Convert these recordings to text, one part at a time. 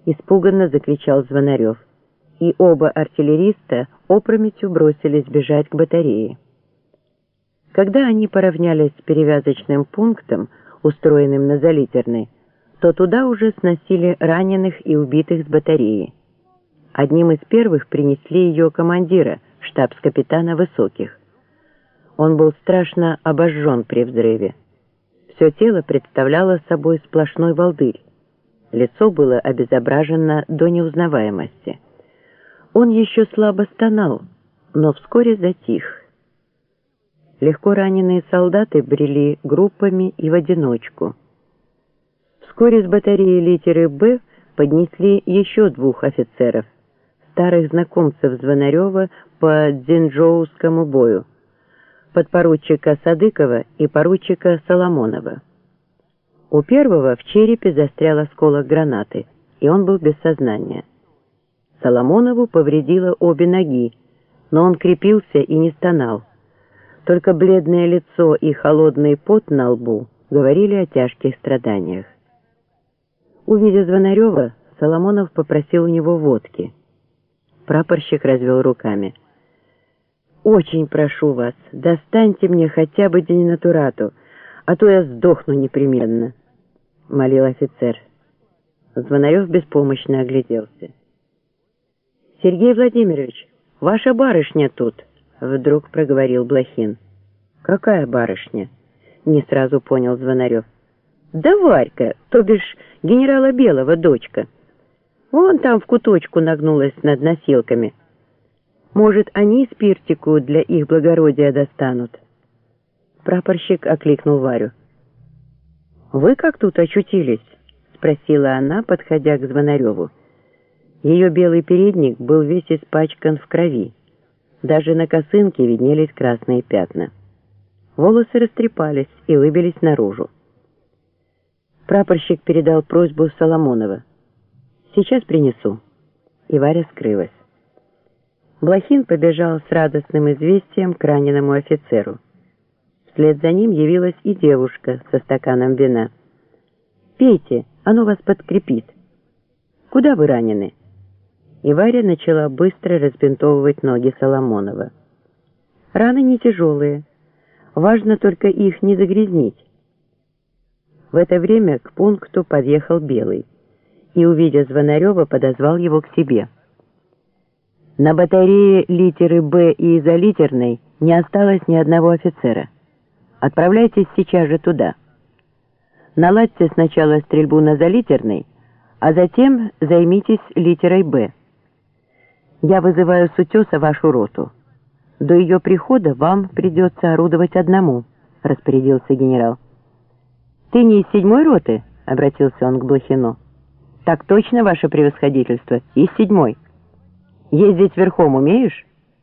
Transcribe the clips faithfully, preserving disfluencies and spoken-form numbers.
испуганно закричал Звонарев, и оба артиллериста опрометью бросились бежать к батарее. Когда они поравнялись с перевязочным пунктом, устроенным на Залитерной, то туда уже сносили раненых и убитых с батареи. Одним из первых принесли ее командира, штабс-капитана Высоких. Он был страшно обожжен при взрыве. Все тело представляло собой сплошной волдырь. Лицо было обезображено до неузнаваемости. Он еще слабо стонал, но вскоре затих. Легко раненые солдаты брели группами и в одиночку. Вскоре с батареи литеры «Б» поднесли еще двух офицеров, старых знакомцев Звонарева по Дзинчжоускому бою, подпоручика Садыкова и поручика Соломонова. У первого в черепе застрял осколок гранаты, и он был без сознания. Соломонову повредило обе ноги, но он крепился и не стонал. Только бледное лицо и холодный пот на лбу говорили о тяжких страданиях. Увидя Звонарева, Соломонов попросил у него водки. Прапорщик развел руками. «Очень прошу вас, достаньте мне хотя бы денатурату, а то я сдохну непременно», — молил офицер. Звонарев беспомощно огляделся. «Сергей Владимирович, ваша барышня тут», — вдруг проговорил Блохин. «Какая барышня?» — не сразу понял Звонарев. «Да Варька, то бишь генерала Белого дочка. Вон там в куточку нагнулась над носилками. Может, они спиртику для их благородия достанут?» Прапорщик окликнул Варю. «Вы как тут очутились?» — спросила она, подходя к Звонареву. Ее белый передник был весь испачкан в крови. Даже на косынке виднелись красные пятна. Волосы растрепались и выбились наружу. Прапорщик передал просьбу Соломонова. «Сейчас принесу». И Варя скрылась. Блохин побежал с радостным известием к раненому офицеру. Вслед за ним явилась и девушка со стаканом вина. «Пейте, оно вас подкрепит». «Куда вы ранены?» И Варя начала быстро разбинтовывать ноги Соломонова. «Раны не тяжелые. Важно только их не загрязнить». В это время к пункту подъехал Белый и, увидя Звонарева, подозвал его к себе. «На батарее литеры «Б» и изолитерной не осталось ни одного офицера. Отправляйтесь сейчас же туда. Наладьте сначала стрельбу на залитерной, а затем займитесь литерой «Б». Я вызываю с утеса вашу роту. До ее прихода вам придется орудовать одному», — распорядился генерал. «Ты не из седьмой роты?» — обратился он к Блохину. «Так точно, ваше превосходительство, из седьмой. Ездить верхом умеешь?»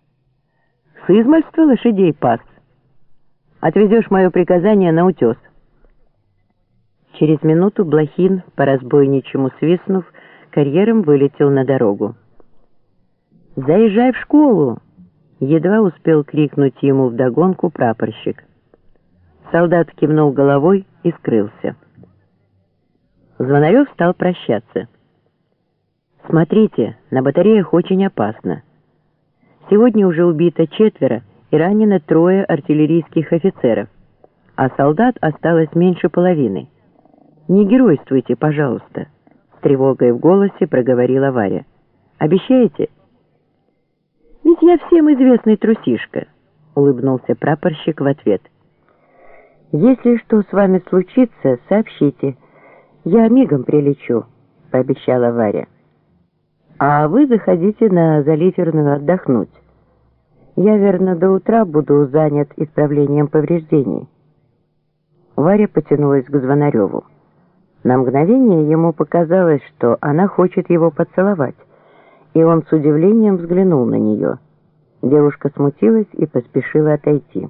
«С измальства лошадей пас. Отвезешь мое приказание на утес». Через минуту Блохин, по разбойничьему свистнув, карьером вылетел на дорогу. «Заезжай в школу!» — едва успел крикнуть ему вдогонку прапорщик. Солдат кивнул головой и скрылся. Звонарев стал прощаться. «Смотрите, на батареях очень опасно. Сегодня уже убито четверо и ранено трое артиллерийских офицеров, а солдат осталось меньше половины. Не геройствуйте, пожалуйста», — с тревогой в голосе проговорила Варя. «Обещаете?» «Ведь я всем известный трусишка», — улыбнулся прапорщик в ответ. «Если что с вами случится, сообщите. Я мигом прилечу», — пообещала Варя. «А вы заходите на залитерную отдохнуть. Я, верно, до утра буду занят исправлением повреждений». Варя потянулась к Звонареву. На мгновение ему показалось, что она хочет его поцеловать, и он с удивлением взглянул на нее. Девушка смутилась и поспешила отойти.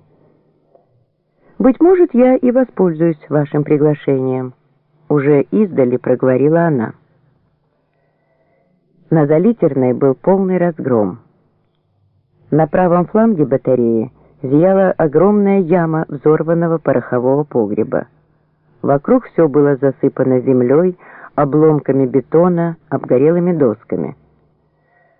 «Быть может, я и воспользуюсь вашим приглашением», — уже издали проговорила она. На залитерной был полный разгром. На правом фланге батареи зияла огромная яма взорванного порохового погреба. Вокруг все было засыпано землей, обломками бетона, обгорелыми досками.